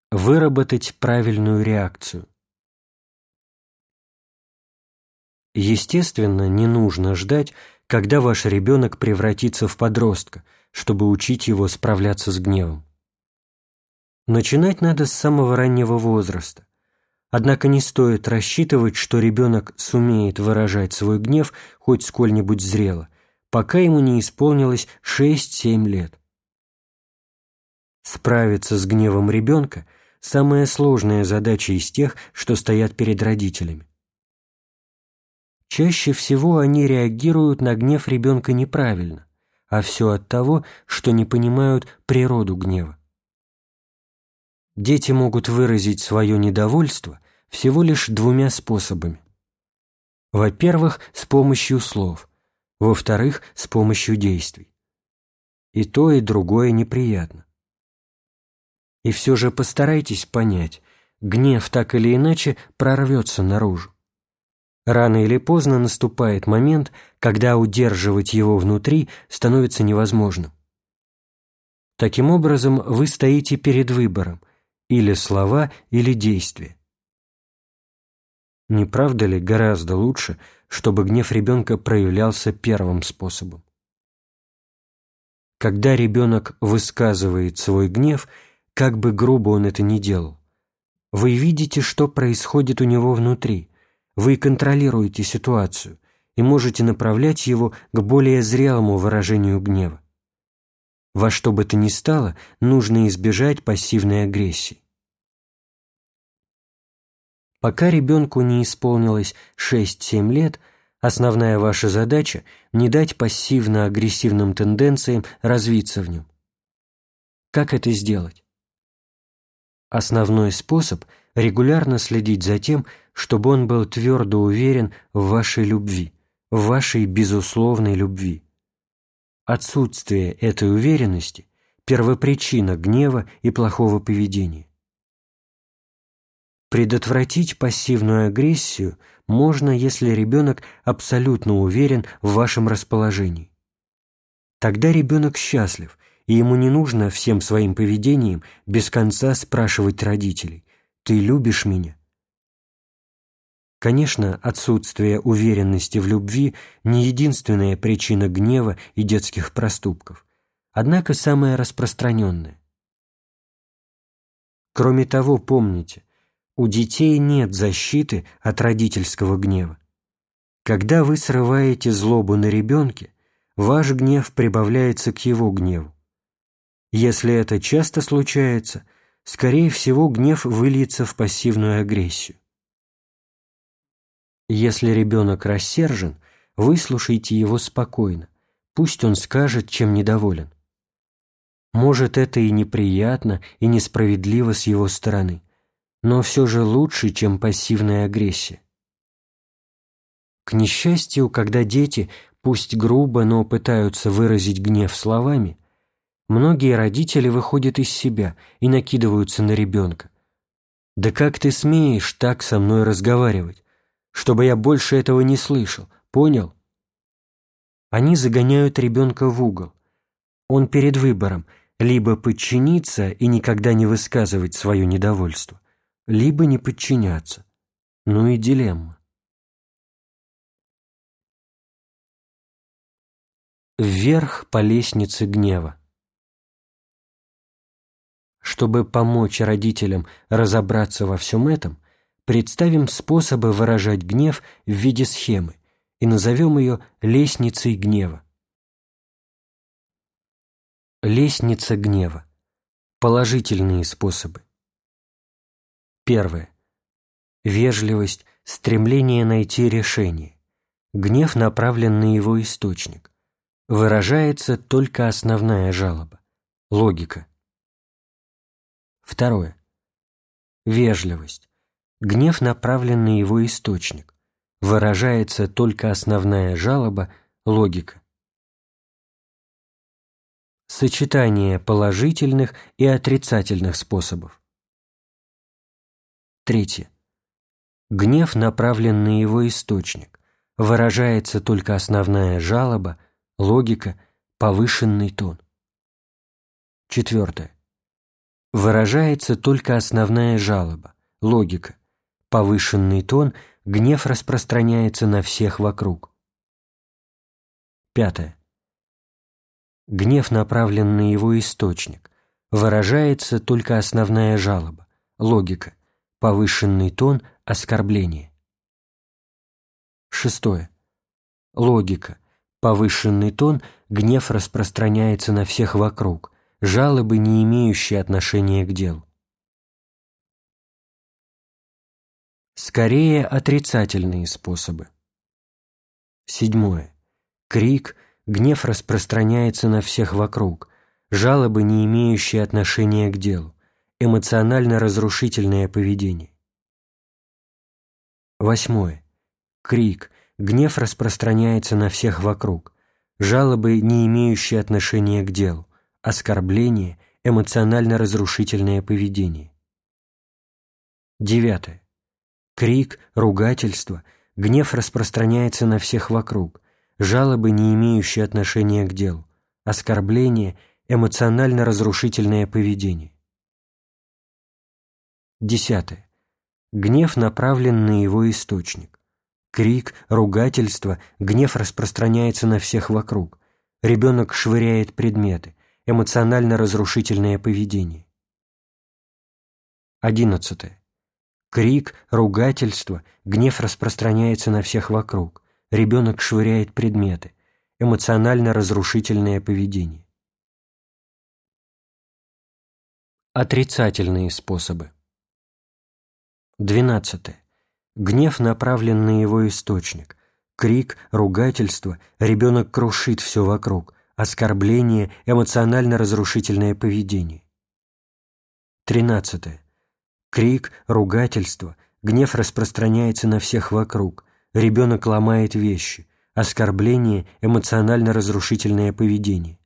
Выработать правильную реакцию. Естественно, не нужно ждать, когда ваш ребенок превратится в подростка, чтобы учить его справляться с гневом. Начинать надо с самого раннего возраста. Однако не стоит рассчитывать, что ребенок сумеет выражать свой гнев хоть сколь-нибудь зрело, пока ему не исполнилось 6-7 лет. Справиться с гневом ребенка – самая сложная задача из тех, что стоят перед родителями. Чаще всего они реагируют на гнев ребенка неправильно, а все от того, что не понимают природу гнева. Дети могут выразить свое недовольство всего лишь двумя способами. Во-первых, с помощью слов, во-вторых, с помощью действий. И то, и другое неприятно. И все же постарайтесь понять, гнев так или иначе прорвется наружу. Рано или поздно наступает момент, когда удерживать его внутри становится невозможным. Таким образом, вы стоите перед выбором – или слова, или действия. Не правда ли гораздо лучше, чтобы гнев ребенка проявлялся первым способом? Когда ребенок высказывает свой гнев, как бы грубо он это ни делал, вы видите, что происходит у него внутри, вы контролируете ситуацию и можете направлять его к более зрелому выражению гнева. Во что бы то ни стало, нужно избежать пассивной агрессии. Пока ребенку не исполнилось 6-7 лет, основная ваша задача – не дать пассивно-агрессивным тенденциям развиться в нем. Как это сделать? Основной способ – регулярно следить за тем, чтобы он был твердо уверен в вашей любви, в вашей безусловной любви. Отсутствие этой уверенности – первопричина гнева и плохого поведения. Предотвратить пассивную агрессию можно, если ребенок абсолютно уверен в вашем расположении. Тогда ребенок счастлив, и ему не нужно всем своим поведением без конца спрашивать родителей: «Ты любишь меня?». Конечно, отсутствие уверенности в любви не единственная причина гнева и детских проступков, однако самая распространенная. Кроме того, помните, у детей нет защиты от родительского гнева. Когда вы срываете злобу на ребенке, ваш гнев прибавляется к его гневу. Если это часто случается, скорее всего, гнев выльется в пассивную агрессию. Если ребенок рассержен, выслушайте его спокойно, пусть он скажет, чем недоволен. Может, это и неприятно, и несправедливо с его стороны, но все же лучше, чем пассивная агрессия. К несчастью, когда дети, пусть грубо, но пытаются выразить гнев словами, многие родители выходят из себя и накидываются на ребенка. «Да как ты смеешь так со мной разговаривать? Чтобы я больше этого не слышал, понял?» Они загоняют ребенка в угол. Он перед выбором либо подчиниться и никогда не высказывать свое недовольство, либо не подчиняться. Ну и дилемма. Вверх по лестнице гнева. Чтобы помочь родителям разобраться во всем этом, представим способы выражать гнев в виде схемы и назовем ее лестницей гнева. Лестница гнева. Положительные способы. Первое. Вежливость, стремление найти решение. Гнев направлен на его источник. Выражается только основная жалоба. Логика. Второе. Вежливость. Гнев направлен на его источник. Выражается только основная жалоба. Логика. Сочетание положительных и отрицательных способов. Третье. Гнев направлен на его источник. Выражается только основная жалоба, логика, повышенный тон. Четвертое. выражается только основная жалоба, логика. Повышенный тон, гнев распространяется на всех вокруг. 5. Гнев направлен на его источник. Выражается только основная жалоба, логика. Повышенный тон, оскорбление. 6. Логика. Повышенный тон, гнев распространяется на всех вокруг, жалобы, не имеющие отношения к делу. Скорее отрицательные способы. 7. Крик, гнев распространяется на всех вокруг, жалобы, не имеющие отношения к делу, эмоционально-разрушительное поведение. 8. Крик, гнев распространяется на всех вокруг, жалобы, не имеющие отношения к делу, оскорбление, эмоционально-разрушительное поведение. 9. Крик, ругательство, гнев распространяется на всех вокруг, жалобы, не имеющие отношения к делу, оскорбление, эмоционально-разрушительное поведение. 10. Гнев направлен на его источник. Крик, ругательство, гнев распространяется на всех вокруг, ребенок швыряет предметы, эмоционально-разрушительное поведение. 11. Крик, ругательство, гнев распространяется на всех вокруг, ребенок швыряет предметы, эмоционально-разрушительное поведение. Отрицательные способы. 12. Гнев направлен на его источник. Крик, ругательство, ребенок крушит все вокруг, оскорбление, эмоционально-разрушительное поведение. 13. Крик, ругательство, гнев распространяется на всех вокруг, ребенок ломает вещи, оскорбление, эмоционально-разрушительное поведение.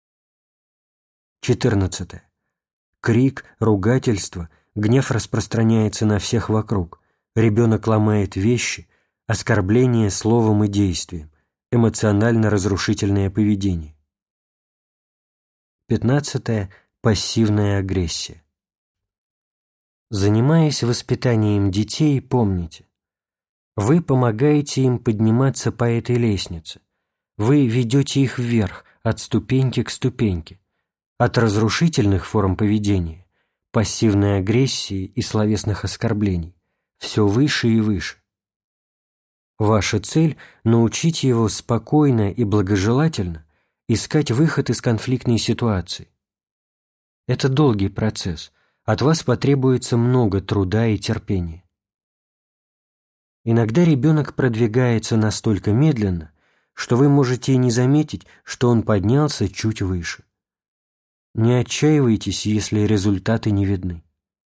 14. Крик, ругательство, гнев распространяется на всех вокруг, ребенок ломает вещи, оскорбление словом и действием, эмоционально-разрушительное поведение. 15. Пассивная агрессия. Занимаясь воспитанием детей, помните, вы помогаете им подниматься по этой лестнице, вы ведете их вверх, от ступеньки к ступеньке, от разрушительных форм поведения, пассивной агрессии и словесных оскорблений, все выше и выше. Ваша цель – научить его спокойно и благожелательно искать выход из конфликтной ситуации. Это долгий процесс, от вас потребуется много труда и терпения. Иногда ребенок продвигается настолько медленно, что вы можете и не заметить, что он поднялся чуть выше. Не отчаивайтесь, если результаты не видны.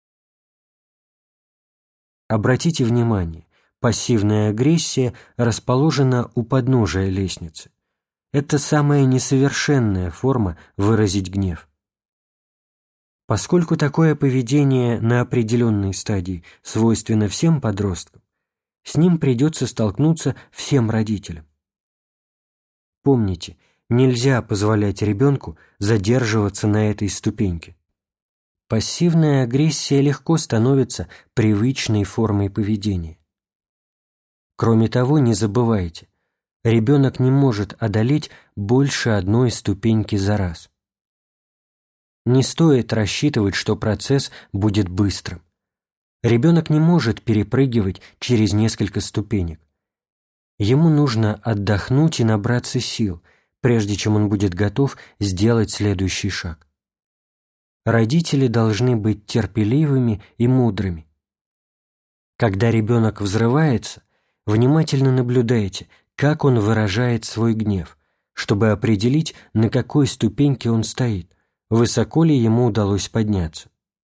Обратите внимание, пассивная агрессия расположена у подножия лестницы. Это самая несовершенная форма выразить гнев. Поскольку такое поведение на определенной стадии свойственно всем подросткам, с ним придется столкнуться всем родителям. Помните, нельзя позволять ребенку задерживаться на этой ступеньке. Пассивная агрессия легко становится привычной формой поведения. Кроме того, не забывайте, ребенок не может одолеть больше одной ступеньки за раз. Не стоит рассчитывать, что процесс будет быстрым. Ребенок не может перепрыгивать через несколько ступенек. Ему нужно отдохнуть и набраться сил, прежде чем он будет готов сделать следующий шаг. Родители должны быть терпеливыми и мудрыми. Когда ребенок взрывается, внимательно наблюдайте, как он выражает свой гнев, чтобы определить, на какой ступеньке он стоит, высоко ли ему удалось подняться.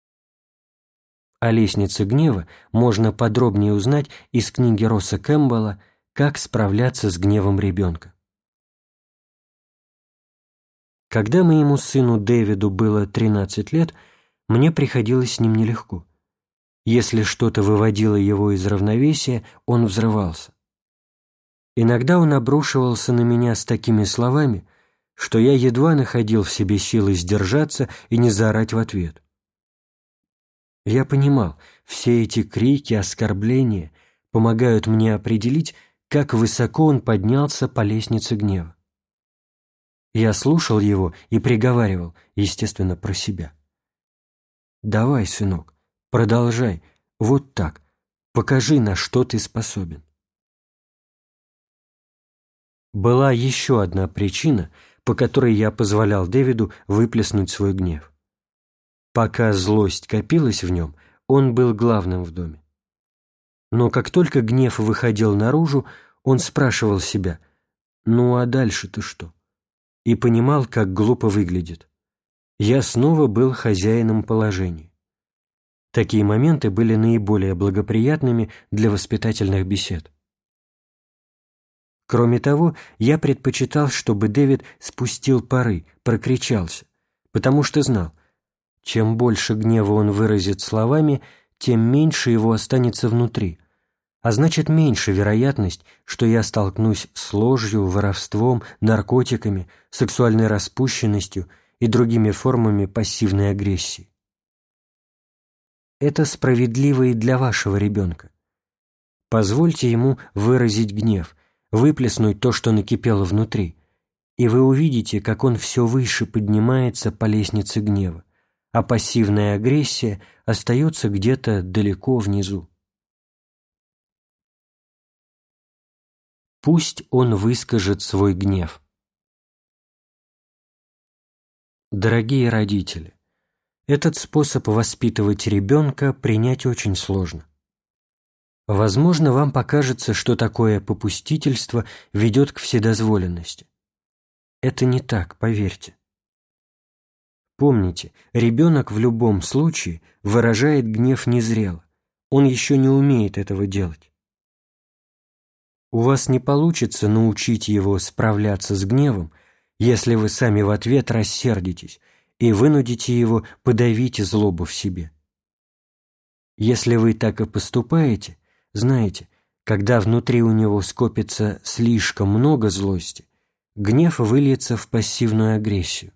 О лестнице гнева можно подробнее узнать из книги Росса Кэмпбелла «Как справляться с гневом ребенка». Когда моему сыну Дэвиду было 13 лет, мне приходилось с ним нелегко. Если что-то выводило его из равновесия, он взрывался. Иногда он обрушивался на меня с такими словами, что я едва находил в себе силы сдержаться и не заорать в ответ. Я понимал, все эти крики, оскорбления помогают мне определить, как высоко он поднялся по лестнице гнева. Я слушал его и приговаривал, естественно, про себя. «Давай, сынок, продолжай, вот так, покажи, на что ты способен». Была еще одна причина, по которой я позволял Дэвиду выплеснуть свой гнев. Пока злость копилась в нем, он был главным в доме. Но как только гнев выходил наружу, он спрашивал себя: «Ну а дальше-то что?» И понимал, как глупо выглядит. Я снова был хозяином положения. Такие моменты были наиболее благоприятными для воспитательных бесед. Кроме того, я предпочитал, чтобы Дэвид спустил пары, прокричался, потому что знал, чем больше гнева он выразит словами, тем меньше его останется внутри, а значит, меньше вероятность, что я столкнусь с ложью, воровством, наркотиками, сексуальной распущенностью и другими формами пассивной агрессии. Это справедливо и для вашего ребенка. Позвольте ему выразить гнев, выплеснуть то, что накипело внутри, и вы увидите, как он все выше поднимается по лестнице гнева, а пассивная агрессия остается где-то далеко внизу. Пусть он выскажет свой гнев. Дорогие родители, этот способ воспитывать ребенка принять очень сложно. Возможно, вам покажется, что такое попустительство ведет к вседозволенности. Это не так, поверьте. Помните, ребенок в любом случае выражает гнев незрело. Он еще не умеет этого делать. У вас не получится научить его справляться с гневом, если вы сами в ответ рассердитесь и вынудите его подавить злобу в себе. Если вы так и поступаете, знаете, когда внутри у него скопится слишком много злости, гнев выльется в пассивную агрессию.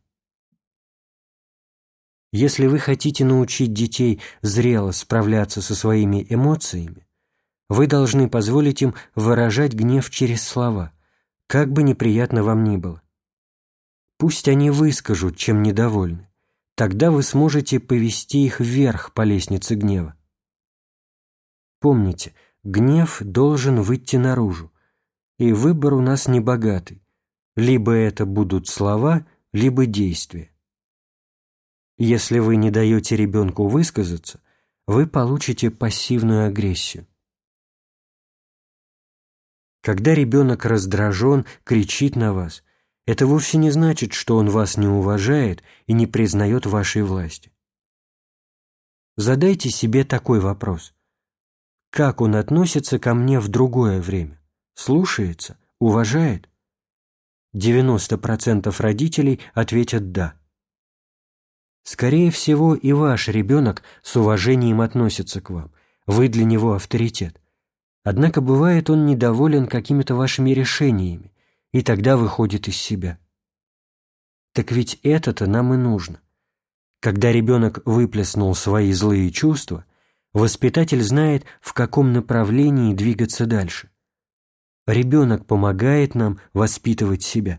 Если вы хотите научить детей зрело справляться со своими эмоциями, вы должны позволить им выражать гнев через слова, как бы неприятно вам ни было. Пусть они выскажут, чем недовольны, тогда вы сможете повести их вверх по лестнице гнева. Помните, гнев должен выйти наружу, и выбор у нас небогатый. Либо это будут слова, либо действия. Если вы не даете ребенку высказаться, вы получите пассивную агрессию. Когда ребенок раздражен, кричит на вас, это вовсе не значит, что он вас не уважает и не признает вашей власти. Задайте себе такой вопрос. Как он относится ко мне в другое время? Слушается? Уважает? 90% родителей ответят «да». Скорее всего, и ваш ребенок с уважением относится к вам. Вы для него авторитет. Однако бывает, он недоволен какими-то вашими решениями, и тогда выходит из себя. Так ведь это-то нам и нужно. Когда ребенок выплеснул свои злые чувства, воспитатель знает, в каком направлении двигаться дальше. Ребенок помогает нам воспитывать себя.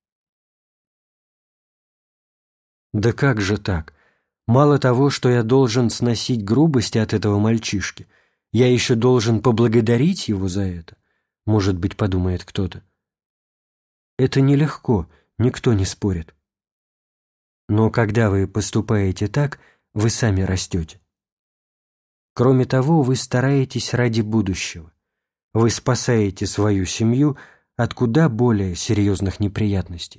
Да как же так? Мало того, что я должен сносить грубости от этого мальчишки, я еще должен поблагодарить его за это, может быть, подумает кто-то. Это нелегко, никто не спорит. Но когда вы поступаете так, вы сами растете. Кроме того, вы стараетесь ради будущего. Вы спасаете свою семью от куда более серьезных неприятностей.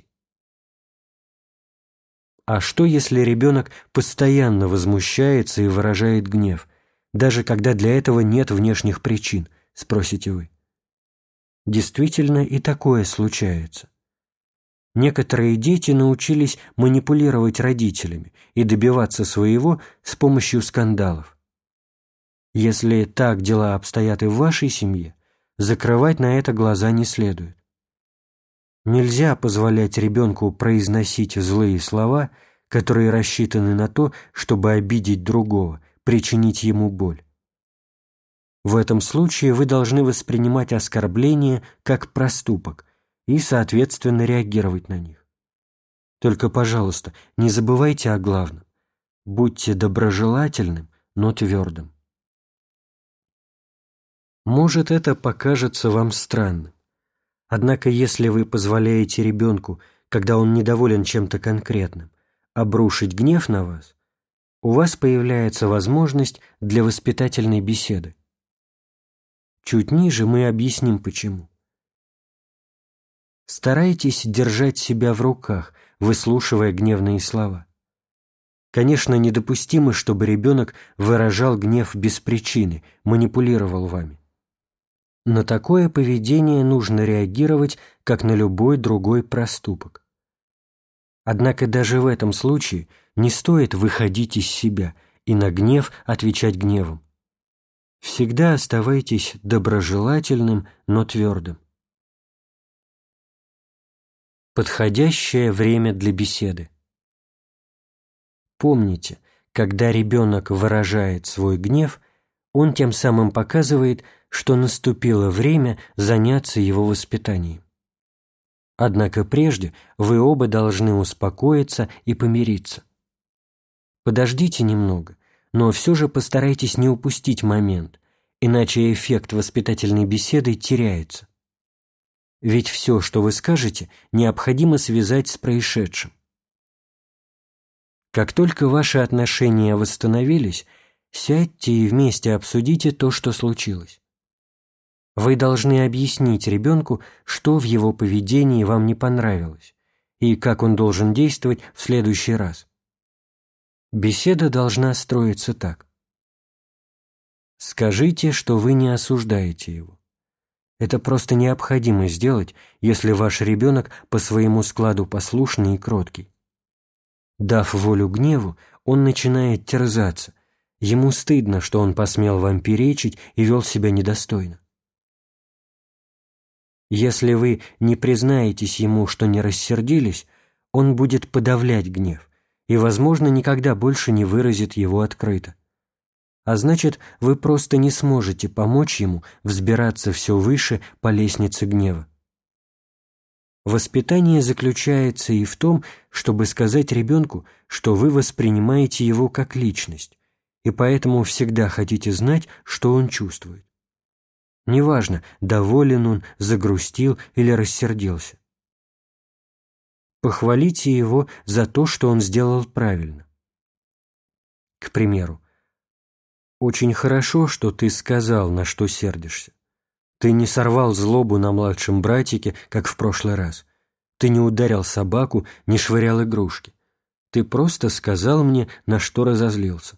А что, если ребенок постоянно возмущается и выражает гнев, даже когда для этого нет внешних причин, спросите вы? Действительно, и такое случается. Некоторые дети научились манипулировать родителями и добиваться своего с помощью скандалов. Если так дела обстоят и в вашей семье, закрывать на это глаза не следует. Нельзя позволять ребенку произносить злые слова, которые рассчитаны на то, чтобы обидеть другого, причинить ему боль. В этом случае вы должны воспринимать оскорбления как проступок и, соответственно, реагировать на них. Только, пожалуйста, не забывайте о главном. Будьте доброжелательным, но твердым. Может, это покажется вам странным. Однако, если вы позволяете ребенку, когда он недоволен чем-то конкретным, обрушить гнев на вас, у вас появляется возможность для воспитательной беседы. Чуть ниже мы объясним, почему. Старайтесь держать себя в руках, выслушивая гневные слова. Конечно, недопустимо, чтобы ребенок выражал гнев без причины, манипулировал вами. На такое поведение нужно реагировать, как на любой другой проступок. Однако даже в этом случае не стоит выходить из себя и на гнев отвечать гневом. Всегда оставайтесь доброжелательным, но твердым. Подходящее время для беседы. Помните, когда ребенок выражает свой гнев, он тем самым показывает, что наступило время заняться его воспитанием. Однако прежде вы оба должны успокоиться и помириться. Подождите немного, но все же постарайтесь не упустить момент, иначе эффект воспитательной беседы теряется. Ведь все, что вы скажете, необходимо связать с происшедшим. Как только ваши отношения восстановились, сядьте и вместе обсудите то, что случилось. Вы должны объяснить ребенку, что в его поведении вам не понравилось, и как он должен действовать в следующий раз. Беседа должна строиться так. Скажите, что вы не осуждаете его. Это просто необходимо сделать, если ваш ребенок по своему складу послушный и кроткий. Дав волю гневу, он начинает терзаться. Ему стыдно, что он посмел вам перечить и вел себя недостойно. Если вы не признаетесь ему, что не рассердились, он будет подавлять гнев и, возможно, никогда больше не выразит его открыто. А значит, вы просто не сможете помочь ему взбираться все выше по лестнице гнева. Воспитание заключается и в том, чтобы сказать ребенку, что вы воспринимаете его как личность, и поэтому всегда хотите знать, что он чувствует. Неважно, доволен он, загрустил или рассердился. Похвалите его за то, что он сделал правильно. К примеру, «Очень хорошо, что ты сказал, на что сердишься. Ты не сорвал злобу на младшем братике, как в прошлый раз. Ты не ударил собаку, не швырял игрушки. Ты просто сказал мне, на что разозлился».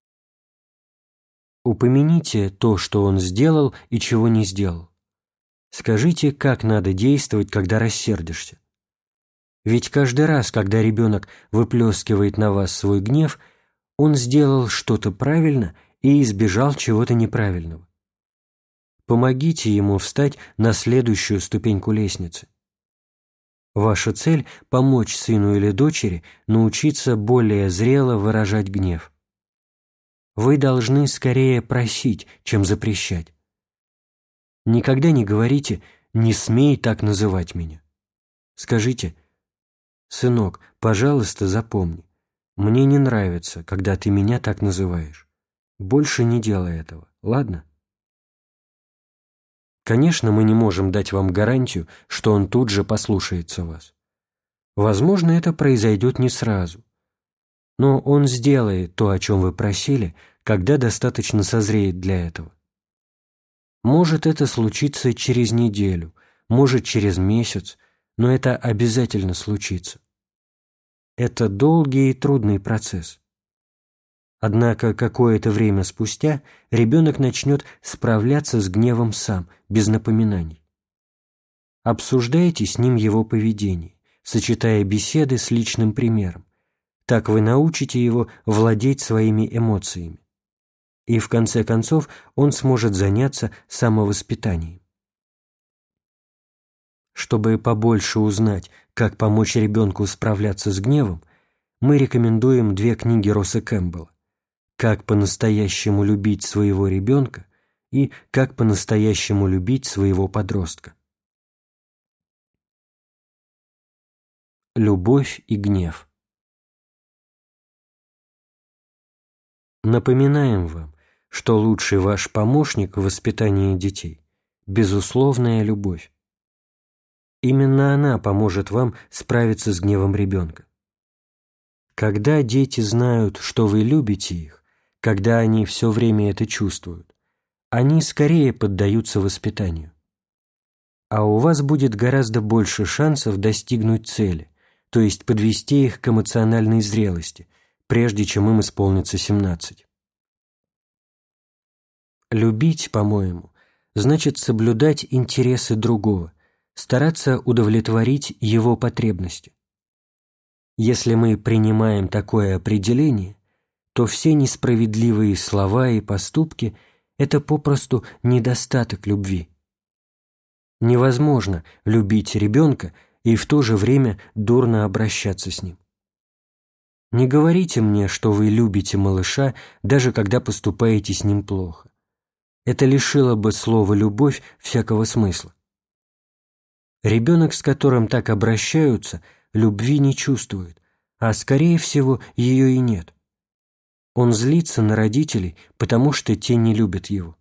Упомяните то, что он сделал и чего не сделал. Скажите, как надо действовать, когда рассердишься. Ведь каждый раз, когда ребенок выплескивает на вас свой гнев, он сделал что-то правильно и избежал чего-то неправильного. Помогите ему встать на следующую ступеньку лестницы. Ваша цель – помочь сыну или дочери научиться более зрело выражать гнев. Вы должны скорее просить, чем запрещать. Никогда не говорите «не смей так называть меня». Скажите: «Сынок, пожалуйста, запомни, мне не нравится, когда ты меня так называешь. Больше не делай этого, ладно?» Конечно, мы не можем дать вам гарантию, что он тут же послушается вас. Возможно, это произойдет не сразу. Но он сделает то, о чем вы просили, когда достаточно созреет для этого. Может, это случится через неделю, может, через месяц, но это обязательно случится. Это долгий и трудный процесс. Однако какое-то время спустя ребенок начнет справляться с гневом сам, без напоминаний. Обсуждайте с ним его поведение, сочетая беседы с личным примером. Так вы научите его владеть своими эмоциями. И в конце концов он сможет заняться самовоспитанием. Чтобы побольше узнать, как помочь ребенку справляться с гневом, мы рекомендуем 2 книги Росса Кэмпбелла. как по-настоящему любить своего ребенка и как по-настоящему любить своего подростка. Любовь и гнев. Напоминаем вам, что лучший ваш помощник в воспитании детей – безусловная любовь. Именно она поможет вам справиться с гневом ребенка. Когда дети знают, что вы любите их, когда они все время это чувствуют, они скорее поддаются воспитанию. А у вас будет гораздо больше шансов достигнуть цели, то есть подвести их к эмоциональной зрелости, прежде чем им исполнится 17. Любить, по-моему, значит соблюдать интересы другого, стараться удовлетворить его потребности. Если мы принимаем такое определение, то все несправедливые слова и поступки – это попросту недостаток любви. Невозможно любить ребенка и в то же время дурно обращаться с ним. Не говорите мне, что вы любите малыша, даже когда поступаете с ним плохо. Это лишило бы слова «любовь» всякого смысла. Ребенок, с которым так обращаются, любви не чувствует, а, скорее всего, ее и нет. Он злится на родителей, потому что те не любят его.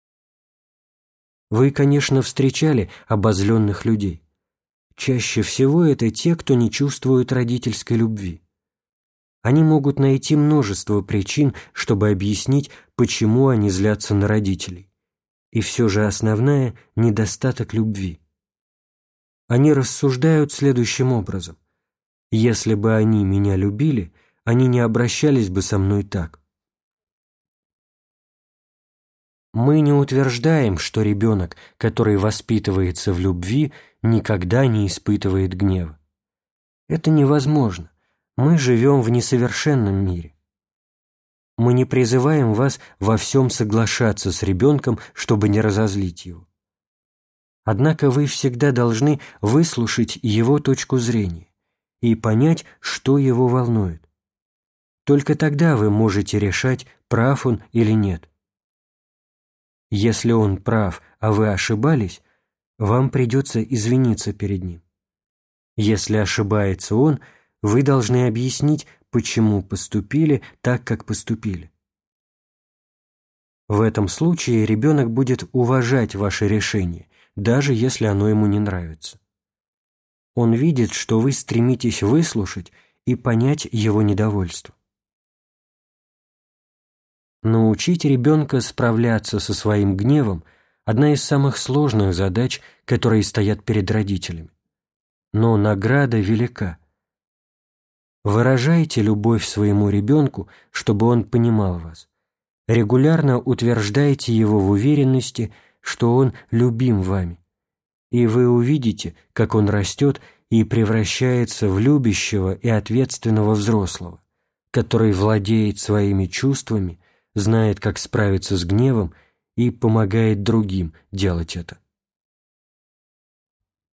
Вы, конечно, встречали обозленных людей. Чаще всего это те, кто не чувствует родительской любви. Они могут найти множество причин, чтобы объяснить, почему они злятся на родителей. И все же основная – недостаток любви. Они рассуждают следующим образом. Если бы они меня любили, они не обращались бы со мной так. Мы не утверждаем, что ребенок, который воспитывается в любви, никогда не испытывает гнева. Это невозможно. Мы живем в несовершенном мире. Мы не призываем вас во всем соглашаться с ребенком, чтобы не разозлить его. Однако вы всегда должны выслушать его точку зрения и понять, что его волнует. Только тогда вы можете решать, прав он или нет. Если он прав, а вы ошибались, вам придется извиниться перед ним. Если ошибается он, вы должны объяснить, почему поступили так, как поступили. В этом случае ребенок будет уважать ваше решение, даже если оно ему не нравится. Он видит, что вы стремитесь выслушать и понять его недовольство. Научить ребенка справляться со своим гневом – одна из самых сложных задач, которые стоят перед родителями. Но награда велика. Выражайте любовь своему ребенку, чтобы он понимал вас. Регулярно утверждайте его в уверенности, что он любим вами. И вы увидите, как он растет и превращается в любящего и ответственного взрослого, который владеет своими чувствами, знает, как справиться с гневом и помогает другим делать это.